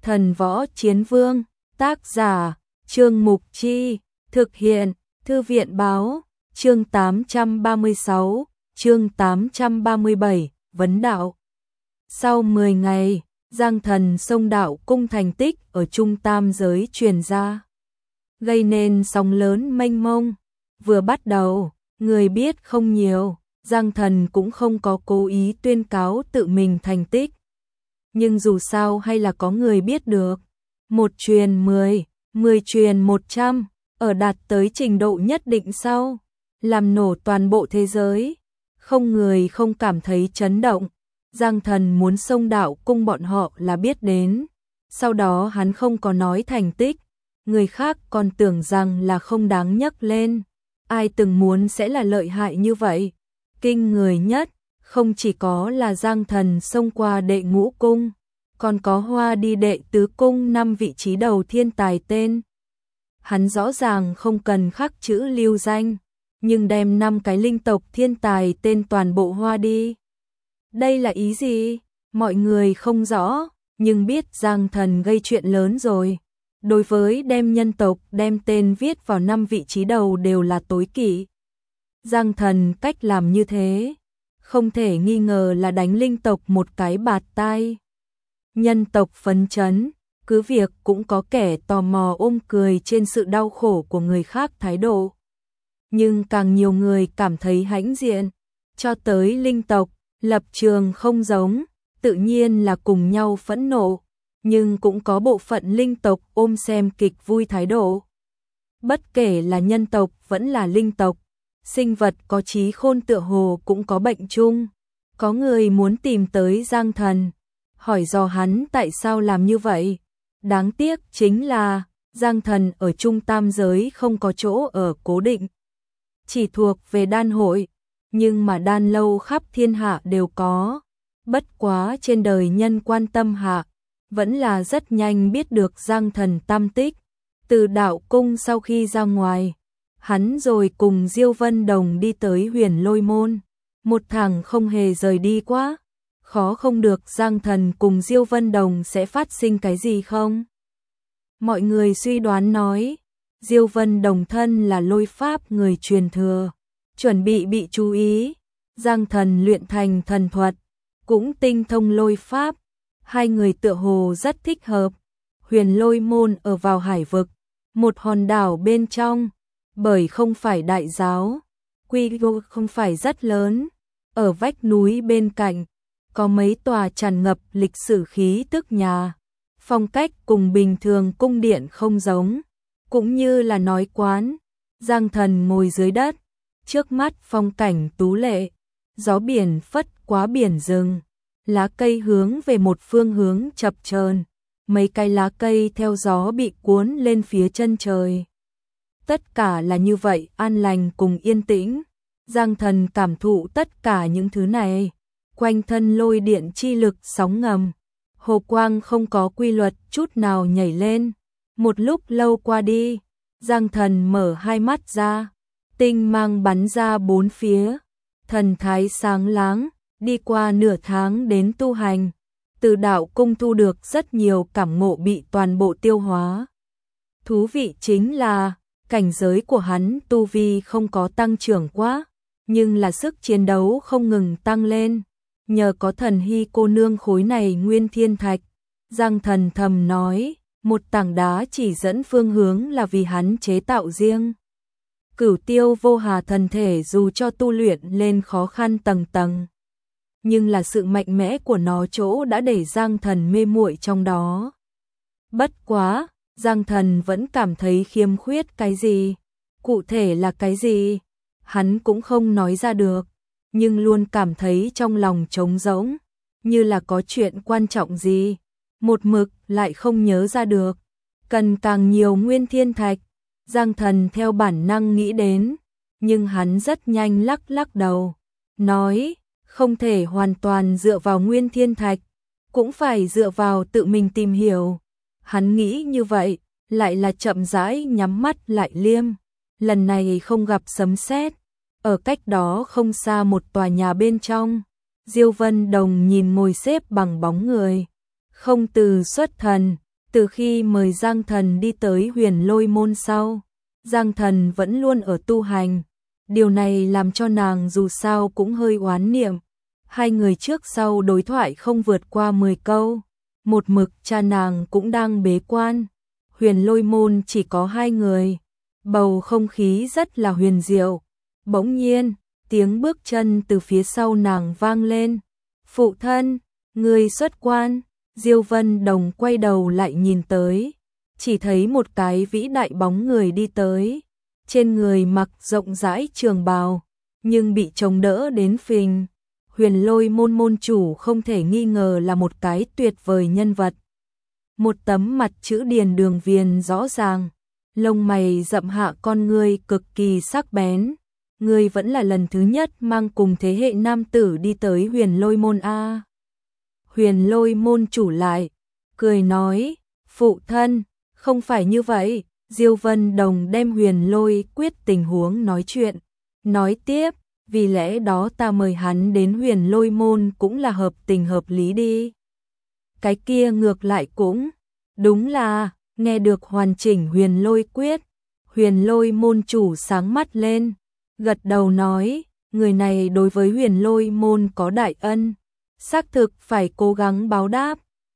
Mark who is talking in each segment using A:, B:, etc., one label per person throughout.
A: Thần Võ Chiến Vương, tác giả, Trương Mục Chi, thực hiện, Thư viện Báo, chương 836, chương 837, vấn đạo. Sau 10 ngày, Giang Thần xông đạo cung thành tích ở trung tam giới truyền ra, gây nên sóng lớn mênh mông. Vừa bắt đầu, người biết không nhiều, Giang Thần cũng không có cố ý tuyên cáo tự mình thành tích. Nhưng dù sao hay là có người biết được. 1 truyền 10, 10 truyền 100, ở đạt tới trình độ nhất định sau, làm nổ toàn bộ thế giới. Không người không cảm thấy chấn động. Giang Thần muốn xông đạo cung bọn họ là biết đến. Sau đó hắn không có nói thành tích. Người khác còn tưởng rằng là không đáng nhắc lên. Ai từng muốn sẽ là lợi hại như vậy. Kinh người nhất, không chỉ có là Giang Thần xông qua đệ ngũ cung, còn có hoa đi đệ tứ cung 5 vị trí đầu thiên tài tên. Hắn rõ ràng không cần khắc chữ lưu danh, nhưng đem 5 cái linh tộc thiên tài tên toàn bộ hoa đi. Đây là ý gì? Mọi người không rõ, nhưng biết Giang Thần gây chuyện lớn rồi. Đối với đem nhân tộc đem tên viết vào 5 vị trí đầu đều là tối kỵ. Giang Thần cách làm như thế, không thể nghi ngờ là đánh linh tộc một cái bạt tai. Nhân tộc phấn chấn, cứ việc cũng có kẻ tò mò ôm cười trên sự đau khổ của người khác thái độ. Nhưng càng nhiều người cảm thấy hãnh diện, cho tới linh tộc, lập trường không giống, tự nhiên là cùng nhau phẫn nộ, nhưng cũng có bộ phận linh tộc ôm xem kịch vui thái độ. Bất kể là nhân tộc vẫn là linh tộc, sinh vật có trí khôn tựa hồ cũng có bệnh chung. Có người muốn tìm tới Giang Thần, hỏi dò hắn tại sao làm như vậy. Đáng tiếc chính là Giang Thần ở trung tam giới không có chỗ ở cố định, chỉ thuộc về đan hội, nhưng mà đan lâu khắp thiên hạ đều có. Bất quá trên đời nhân quan tâm hạ, vẫn là rất nhanh biết được Giang Thần tam tích. Từ đạo cung sau khi ra ngoài, hắn rồi cùng Diêu Vân Đồng đi tới Huyền Lôi Môn, một thằng không hề rời đi quá. Khó không được Giang Thần cùng Diêu Vân Đồng sẽ phát sinh cái gì không? Mọi người suy đoán nói, Diêu Vân Đồng thân là lôi pháp người truyền thừa, chuẩn bị chú ý. Giang Thần luyện thành thần thuật, cũng tinh thông lôi pháp, hai người tựa hồ rất thích hợp. Huyền Lôi Môn ở vào hải vực, một hòn đảo bên trong, bởi không phải đại giáo, quy mô không phải rất lớn, ở vách núi bên cạnh có mấy tòa tràn ngập lịch sử khí tức nhà, phong cách cùng bình thường cung điện không giống, cũng như là nói quán. Giang Thần ngồi dưới đất, trước mắt phong cảnh tú lệ, gió biển phất qua biển rừng, lá cây hướng về một phương hướng chập chờn, mấy cái lá cây theo gió bị cuốn lên phía chân trời. Tất cả là như vậy an lành cùng yên tĩnh. Giang Thần cảm thụ tất cả những thứ này. Quanh thân lôi điện chi lực sóng ngầm, hồ quang không có quy luật chút nào nhảy lên. Một lúc lâu qua đi, Giang Thần mở hai mắt ra, tinh mang bắn ra bốn phía, thần thái sáng láng. Đi qua nửa tháng đến tu hành, từ đạo cung thu được rất nhiều cảm ngộ bị toàn bộ tiêu hóa. Thú vị chính là cảnh giới của hắn tu vi không có tăng trưởng quá, nhưng là sức chiến đấu không ngừng tăng lên. Nhờ có thần hy cô nương khối này nguyên thiên thạch, Giang Thần thầm nói, một tảng đá chỉ dẫn phương hướng là vì hắn chế tạo riêng. Cửu Tiêu Vô Hà thần thể dù cho tu luyện lên khó khăn tầng tầng, nhưng là sự mạnh mẽ của nó chỗ đã để Giang Thần mê muội trong đó. Bất quá, Giang Thần vẫn cảm thấy khiếm khuyết cái gì, cụ thể là cái gì, hắn cũng không nói ra được, nhưng luôn cảm thấy trong lòng trống rỗng, như là có chuyện quan trọng gì, một mực lại không nhớ ra được. Cần càng nhiều nguyên thiên thạch, Giang Thần theo bản năng nghĩ đến, nhưng hắn rất nhanh lắc đầu, nói, không thể hoàn toàn dựa vào nguyên thiên thạch, cũng phải dựa vào tự mình tìm hiểu. Hắn nghĩ như vậy, lại là chậm rãi nhắm mắt lại liêm. Lần này không gặp sấm sét, ở cách đó không xa một tòa nhà bên trong, Diêu Vân Đồng nhìn ngồi xếp bằng bóng người, không từ xuất thần, Từ khi mời Giang Thần đi tới Huyền Lôi môn sau, Giang Thần vẫn luôn ở tu hành. Điều này làm cho nàng dù sao cũng hơi oán niệm. Hai người trước sau đối thoại không vượt qua 10 câu. Một mực cha nàng cũng đang bế quan. Huyền Lôi môn chỉ có hai người. Bầu không khí rất là huyền diệu. Bỗng nhiên, tiếng bước chân từ phía sau nàng vang lên. Phụ thân, người xuất quan. Diêu Vân Đồng quay đầu lại nhìn tới. Chỉ thấy một cái vĩ đại bóng người đi tới. Trên người mặc rộng rãi trường bào, nhưng bị chống đỡ đến phình. Huyền Lôi môn môn chủ không thể nghi ngờ là một cái tuyệt vời nhân vật. Một tấm mặt chữ điền đường viền rõ ràng, lông mày rậm hạ con ngươi cực kỳ sắc bén. Ngươi vẫn là lần thứ nhất mang cùng thế hệ nam tử đi tới Huyền Lôi môn a. Huyền Lôi môn chủ lại cười nói, phụ thân, không phải như vậy. Diêu Vân Đồng đem Huyền Lôi quyết tình huống nói chuyện, nói tiếp, vì lẽ đó ta mời hắn đến Huyền Lôi môn cũng là hợp tình hợp lý đi. Cái kia ngược lại cũng, đúng là, nghe được hoàn chỉnh Huyền Lôi quyết, Huyền Lôi môn chủ sáng mắt lên, gật đầu nói, người này đối với Huyền Lôi môn có đại ân, xác thực phải cố gắng báo đáp.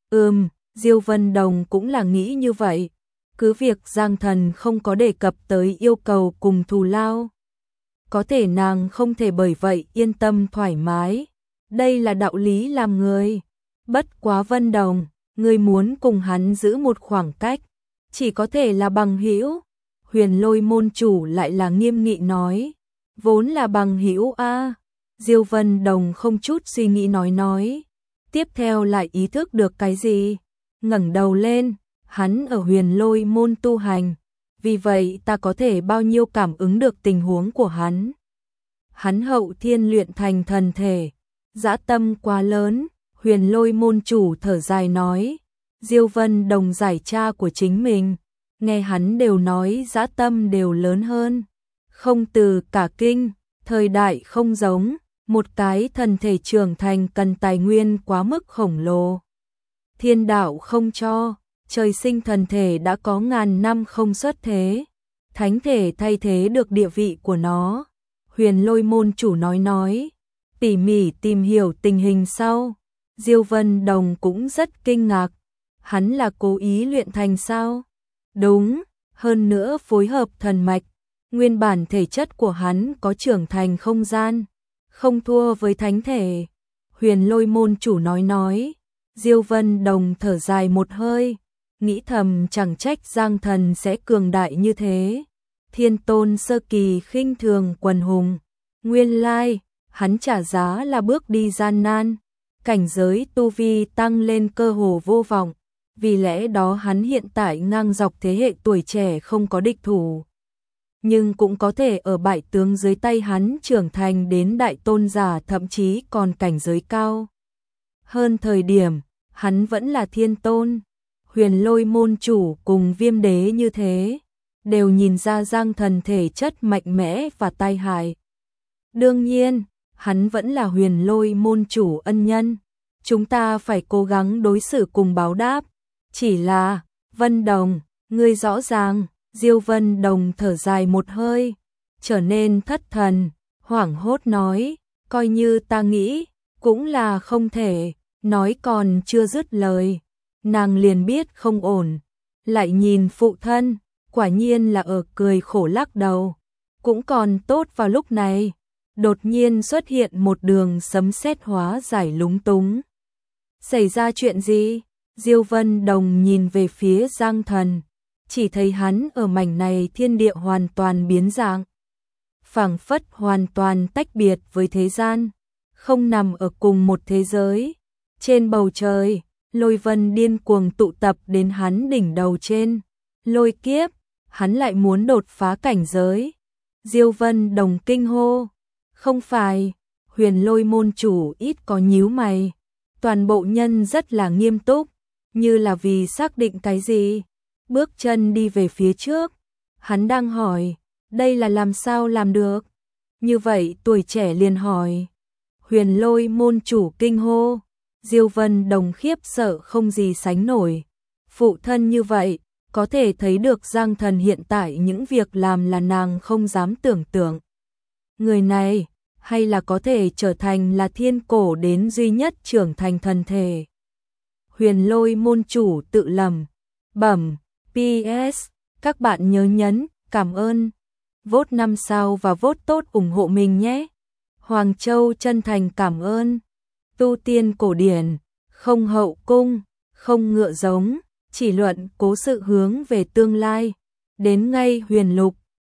A: Diêu Vân Đồng cũng là nghĩ như vậy. Cứ việc Giang Thần không có đề cập tới yêu cầu cùng thù lao. Có thể nàng không thể bởi vậy yên tâm thoải mái. Đây là đạo lý làm người. Bất quá Vân Đồng, ngươi muốn cùng hắn giữ một khoảng cách. Chỉ có thể là bằng hữu. Huyền Lôi môn chủ lại là nghiêm nghị nói. Vốn là bằng hữu a. Diêu Vân Đồng không chút suy nghĩ nói. Tiếp theo lại ý thức được cái gì. Ngẩng đầu lên. Hắn ở Huyền Lôi môn tu hành, vì vậy ta có thể bao nhiêu cảm ứng được tình huống của hắn. Hắn hậu thiên luyện thành thần thể, dã tâm quá lớn. Huyền Lôi môn chủ thở dài nói. Diêu Vân Đồng giải cha của chính mình, nghe hắn đều nói dã tâm đều lớn hơn. Không từ cả kinh, thời đại không giống, một cái thần thể trưởng thành cần tài nguyên quá mức khổng lồ. Thiên đạo không cho. Trời sinh thần thể đã có ngàn năm không xuất thế, thánh thể thay thế được địa vị của nó. Huyền Lôi môn chủ nói, tỉ mỉ tìm hiểu tình hình sau. Diêu Vân Đồng cũng rất kinh ngạc, hắn là cố ý luyện thành sao? Đúng, hơn nữa phối hợp thần mạch, nguyên bản thể chất của hắn có trưởng thành không gian, không thua với thánh thể. Huyền Lôi môn chủ nói, Diêu Vân Đồng thở dài một hơi. Nghĩ thầm chẳng trách Giang Thần sẽ cường đại như thế. Thiên tôn sơ kỳ khinh thường quần hùng. Nguyên lai, hắn trả giá là bước đi gian nan. Cảnh giới tu vi tăng lên cơ hồ vô vọng. Vì lẽ đó hắn hiện tại ngang dọc thế hệ tuổi trẻ không có địch thủ. Nhưng cũng có thể ở bại tướng dưới tay hắn trưởng thành đến đại tôn giả, thậm chí còn cảnh giới cao. Hơn thời điểm, hắn vẫn là thiên tôn. Huyền Lôi môn chủ cùng Viêm đế như thế, đều nhìn ra Giang Thần thể chất mạnh mẽ và tai hại. Đương nhiên, hắn vẫn là Huyền Lôi môn chủ ân nhân, chúng ta phải cố gắng đối xử cùng báo đáp. Chỉ là, Vân Đồng, ngươi rõ ràng. Diêu Vân Đồng thở dài một hơi, trở nên thất thần, hoảng hốt nói, coi như ta nghĩ, cũng là không thể. Nói còn chưa dứt lời, nàng liền biết không ổn, lại nhìn phụ thân, quả nhiên là ở cười khổ lắc đầu. Cũng còn tốt vào lúc này, đột nhiên xuất hiện một đường sấm sét hóa giải lúng túng. Xảy ra chuyện gì? Diêu Vân Đồng nhìn về phía Giang Thần, chỉ thấy hắn ở mảnh này thiên địa hoàn toàn biến dạng, phảng phất hoàn toàn tách biệt với thế gian, không nằm ở cùng một thế giới. Trên bầu trời, lôi vân điên cuồng tụ tập đến hắn đỉnh đầu trên. Lôi kiếp, hắn lại muốn đột phá cảnh giới. Diêu Vân Đồng kinh hô. Không phải, Huyền Lôi môn chủ ít có nhíu mày. Toàn bộ nhân rất là nghiêm túc, như là vì xác định cái gì. Bước chân đi về phía trước. Hắn đang hỏi, đây là làm sao làm được? Như vậy tuổi trẻ liền hỏi. Huyền Lôi môn chủ kinh hô. Diêu Vân Đồng khiếp sợ không gì sánh nổi. phụ thân như vậy, có thể thấy được Giang Thần hiện tại những việc làm là nàng không dám tưởng tượng. Người này, hay là có thể trở thành là thiên cổ đến duy nhất trưởng thành thần thể. Huyền Lôi môn chủ tự lầm bẩm, PS, các bạn nhớ nhấn, cảm ơn, vote 5 sao và vote tốt ủng hộ mình nhé. Hoàng Châu chân thành cảm ơn. Tu tiên cổ điển, không hậu cung, không ngựa giống, chỉ luận cố sự hướng về tương lai. Đến ngay huyền lục,